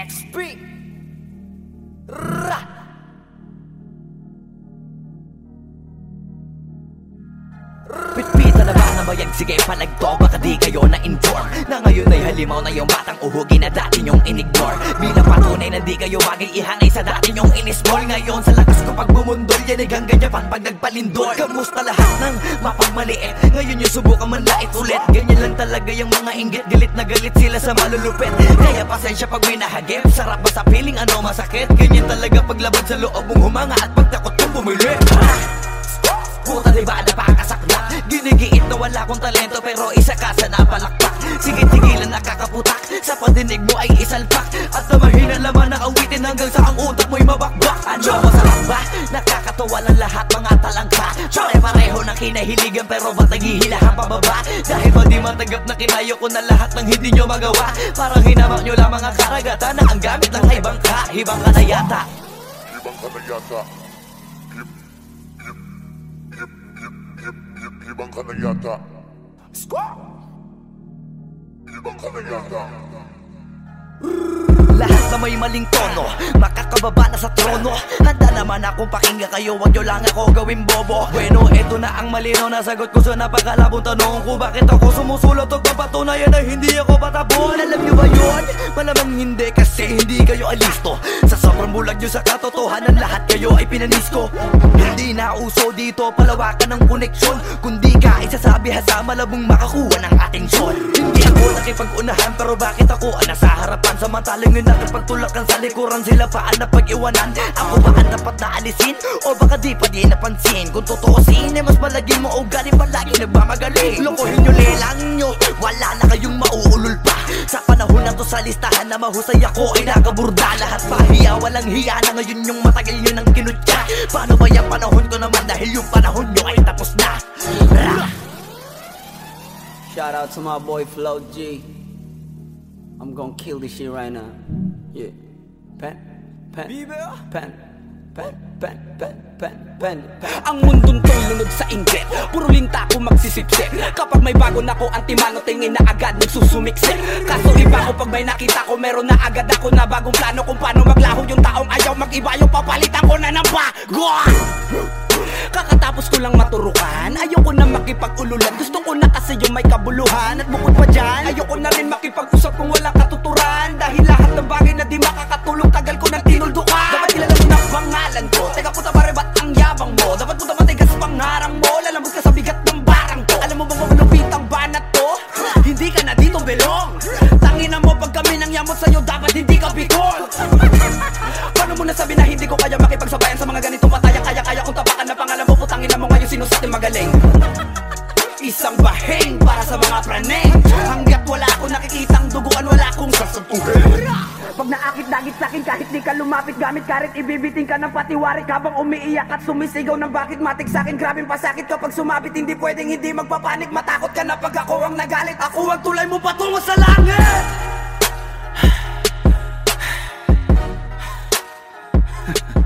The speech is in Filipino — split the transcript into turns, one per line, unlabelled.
X-Spring Ra! Pitpita na ba na bayag? Sige palagto, baka di kayo na-inform na ngayon ay halimaw na yung batang uhugi na dati nyong in-ignore. Bilang patunay na di kayo bagay ihanay sa dati nyong in-small. Ngayon sa lakas ko pag bumundol, yan ay ganyan pag nagpalindol. Kamusta lahat ng mapagmaliit? Ngayon yung subukan manlait ulit. Ganyan lang talaga yung mga inggit, galit na galit sila sa malulupit. Kaya pasensya pag may nahagip, sarap ba sa piling ano masakit? Ganyan talaga paglabad sa loob mong humanga at pagtakot kong bumili. Puta diba napakasaklap? Ginigiit na wala kong talento pero isa ka sa napalakpak. Sige-tigilan nakakaputak, sa padinig mo ay isalpak. At na mahina laman na awitin hanggang sa ang utak mo'y mabakbak. Ano masarap ba? Nakakatawa lang lahat mga talangka. Pare-pareho ng kinahiligan pero ba't naghihilahan pababa? Dahil ba di matanggap na kinayo ko na lahat ng hindi nyo magawa? Parang hinamak nyo lamang ang karagatan na ang gamit lang ay bangka. Hibang ka na yata.
Hibang ka na yata. Hibang ka na yata. Hibang ka na yata.
Lahat na may maling tono, makakababa na sa trono. Handa naman akong pakinggan kayo, wag nyo lang ako gawing bobo. Bueno, eto na ang malino na sagot ko sa napakalabong tanong ko. Bakit ako sumusulot o papatunayan na hindi ako patabon? Alam nyo ba yun? Malamang hindi kasi hindi kayo alisto. Sa sobrang bulag nyo sa katotohanan, lahat kayo ay pinanisko. Hindi na uso dito palawakan ng koneksyon, kundi ka isasabi sa malabong makakuha ng atensyon. Hindi ako nakipag-unahan pero bakit ako ang nasa harapan? Samantalang yun nakipagtulakan sa likuran, sila pa ang napag-iwanan. Ako ba ang dapat na alisin? O baka di pa di napansin? Kung totoosin ay mas malagin mo o galing palagi nagmamagaling. Lokohin nyo, lelang nyo, wala na kayong mauulol pa. Sa panahon na to sa listahan na mahusay ako ay nakaburda. Lahat pahiya, walang hiya na ngayon yung matagal nyo nang kinutya. Paano ba yung panahon ko naman dahil yung panahon nyo ay tapos na?
Shout out to my boy Flo G. I'm gonna kill this shit right now. Yeah. Pen. Ang mundong to'y lunod sa inggit, puro linta ko magsisipsip. Kapag may bago na ko, antimano tingin na agad nagsusumiksik. Kaso iba ko pag may nakita ko, meron na agad ako na bagong plano kung paano maglaho yung taong ayaw mag-iba. Yung papalitan ko na ng bago. Kakatapos ko lang maturukan, ayoko na makipag-ululan. Gusto ko na kasi yung may kabuluhan. At bukod pa dyan, ayoko na rin makipag-usap kung walang katuturan. Dahil lahat ng bagay na di makakatulong, tagal ko nang tinuldukan. Dapat kilala mo na pangalan ko, teka puta pare ba't ang yabang mo? Dapat puta matigas pangarang mo, lalambot ka sa bigat ng barang ko. Alam mo bang malupit ang banat to? Hindi ka na dito belong. Tangina mo pag kami nang yamot sa'yo, dapat hindi ka bikol. Paano mo nasabi na hindi ko kaya makipagsabayan sa mga ganitong pataya? Kaya kung tapakan na pangalan mo, putangin na mo ngayon sino sa atin magaling. Isang bahing para sa mga praneng. Hanggat wala akong nakikitang duguan, wala akong sasapuhin.
Pag naakit-dagit sa'kin kahit di ka lumapit, gamit karit ibibiting ka ng patiwarik. Habang umiiyak at sumisigaw ng bakit matik sa'kin. Grabing pasakit kapag sumabit, hindi pwedeng hindi magpapanik. Matakot ka na pag ako ang nagalit, ako ang tulay mo patungo sa langit.